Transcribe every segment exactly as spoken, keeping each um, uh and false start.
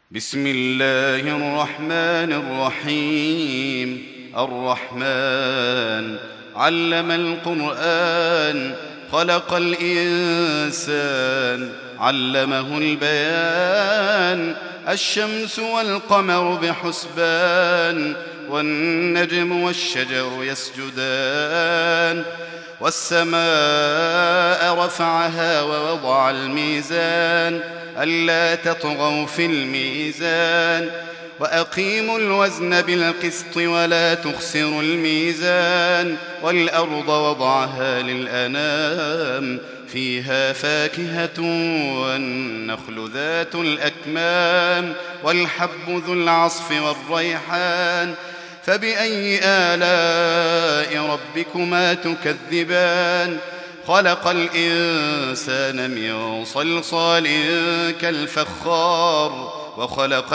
بسم الله الرحمن الرحيم. الرحمن علم القرآن، خلق الإنسان، علمه البيان. الشمس والقمر بحسبان، والنجم والشجر يسجدان. والسماء رفعها ووضع الميزان، ألا تطغوا في الميزان. وأقيموا الوزن بالقسط ولا تخسروا الميزان. والأرض وضعها للأنام، فيها فاكهة والنخل ذات الأكمام، والحب ذو العصف والريحان. فبأي آلاء ربكما تكذبان؟ خلق الإنسان من صلصال كالفخار، وخلق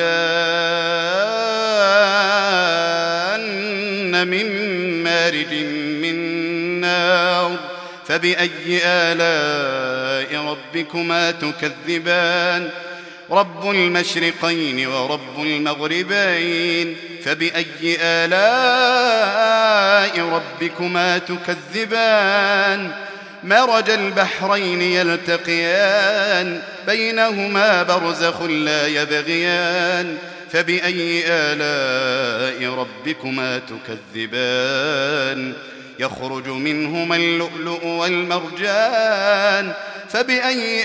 الجان من مارج من نار. فبأي آلاء ربكما تكذبان؟ رب المشرقين ورب المغربين. فبأي آلاء ربكما تكذبان؟ مرج البحرين يلتقيان، بينهما برزخ لا يبغيان. فبأي آلاء ربكما تكذبان؟ يخرج منهما اللؤلؤ والمرجان. فبأي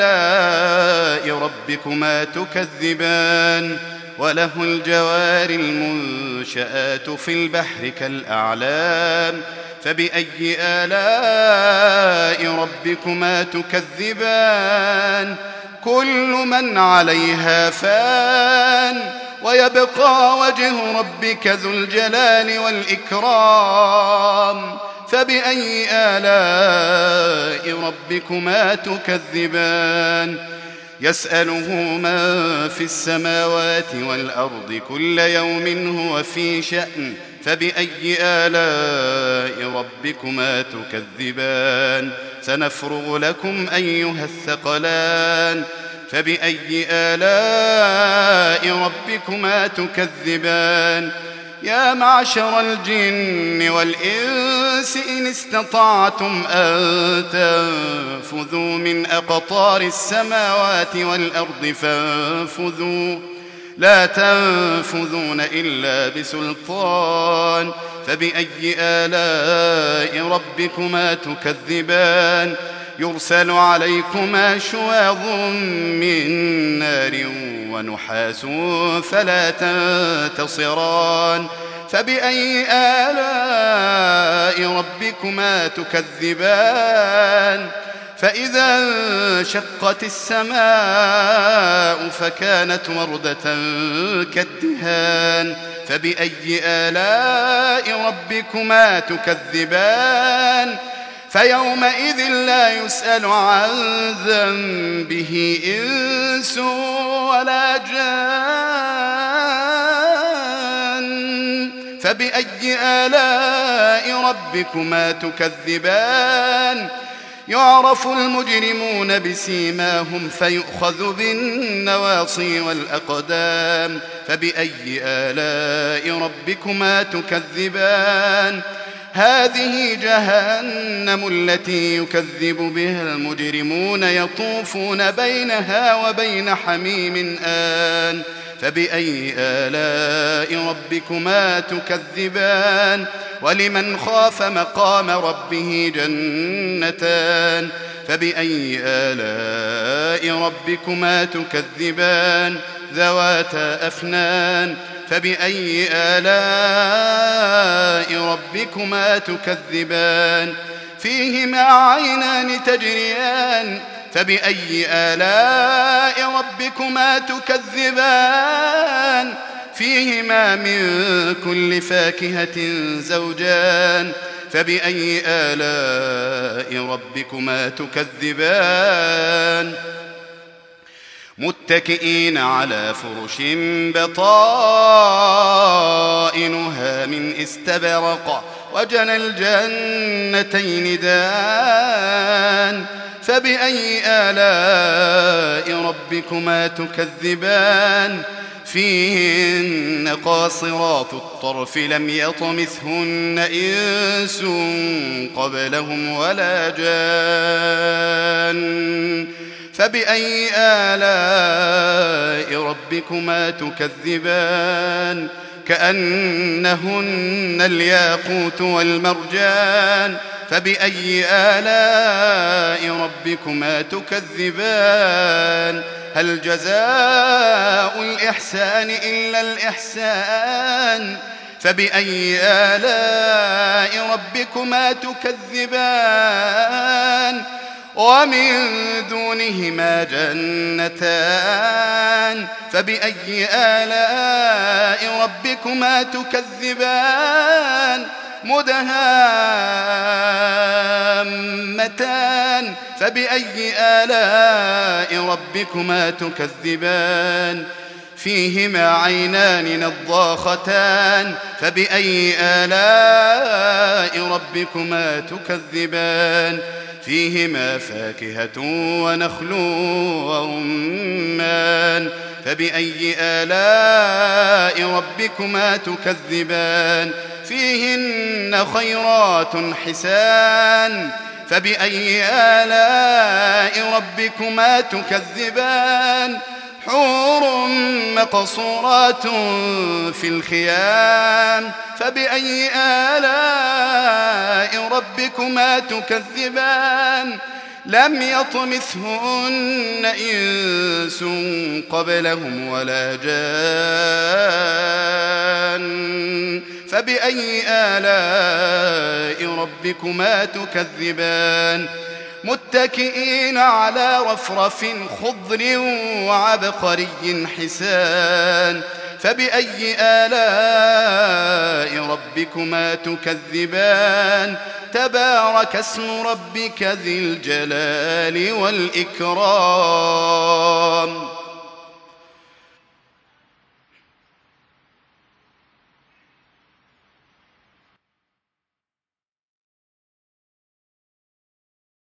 آلاء ربكما تكذبان؟ وله الجوار المنشآت في البحر كالأعلام. فبأي آلاء ربكما تكذبان؟ كل من عليها فان، ويبقى وجه ربك ذو الجلال والإكرام. فبأي آلاء ربكما تكذبان؟ يسأله من في السماوات والأرض كل يوم هو في شأن. فبأي آلاء ربكما تكذبان؟ سنفرغ لكم أيها الثقلان. فبأي آلاء ربكما تكذبان؟ يا معشر الجن والإنس إن استطعتم أن تنفذوا من أقطار السماوات والأرض فانفذوا، لا تنفذون إلا بسلطان. فبأي آلاء ربكما تكذبان؟ يرسل عليكما شواظ من نار ونحاس فلا تنتصران. فبأي آلاء ربكما تكذبان؟ فإذا انشقت السماء فكانت وردة كالدهان. فبأي آلاء ربكما تكذبان؟ فيومئذ لا يسأل عن ذنبه إنس ولا جان. فبأي آلاء ربكما تكذبان؟ يعرف المجرمون بسيماهم فيؤخذ بالنواصي والأقدام. فبأي آلاء ربكما تكذبان؟ هذه جهنم التي يكذب بها المجرمون، يطوفون بينها وبين حميم آن. فبأي آلاء ربكما تكذبان؟ ولمن خاف مقام ربه جنتان. فبأي آلاء ربكما تكذبان؟ ذواتا أفنان. فبأي آلاء ربكما تكذبان؟ فيهما عينان تجريان. فبأي آلاء ربكما تكذبان؟ فيهما من كل فاكهة زوجان. فبأي آلاء ربكما تكذبان؟ متكئين على فرش بطائنها من استبرق، وجنى الجنتين دان. فبأي آلاء ربكما تكذبان فيهن قاصرات الطرف لم يطمثهن إنس قبلهم ولا جان فبأي آلاء ربكما تكذبان كأنهن الياقوت والمرجان فبأي آلاء ربكما تكذبان هل جزاء الإحسان إلا الإحسان فبأي آلاء ربكما تكذبان ومن دونهما جنتان فبأي آلاء ربكما تكذبان مدهامتان فبأي آلاء ربكما تكذبان فيهما عينان نضاختان فبأي آلاء ربكما تكذبان فيهما فاكهة ونخل ورمان فبأي آلاء ربكما تكذبان فيهن خيرات حسان فبأي آلاء ربكما تكذبان حور مقصورات في الخيام فبأي آلاء ربكما تكذبان لم يطمثهن إنس قبلهم ولا جان فبأي آلاء ربكما تكذبان متكئين على رفرف خضر وعبقري حسان فبأي آلاء ربكما تكذبان تبارك اسم ربك ذي الجلال والإكرام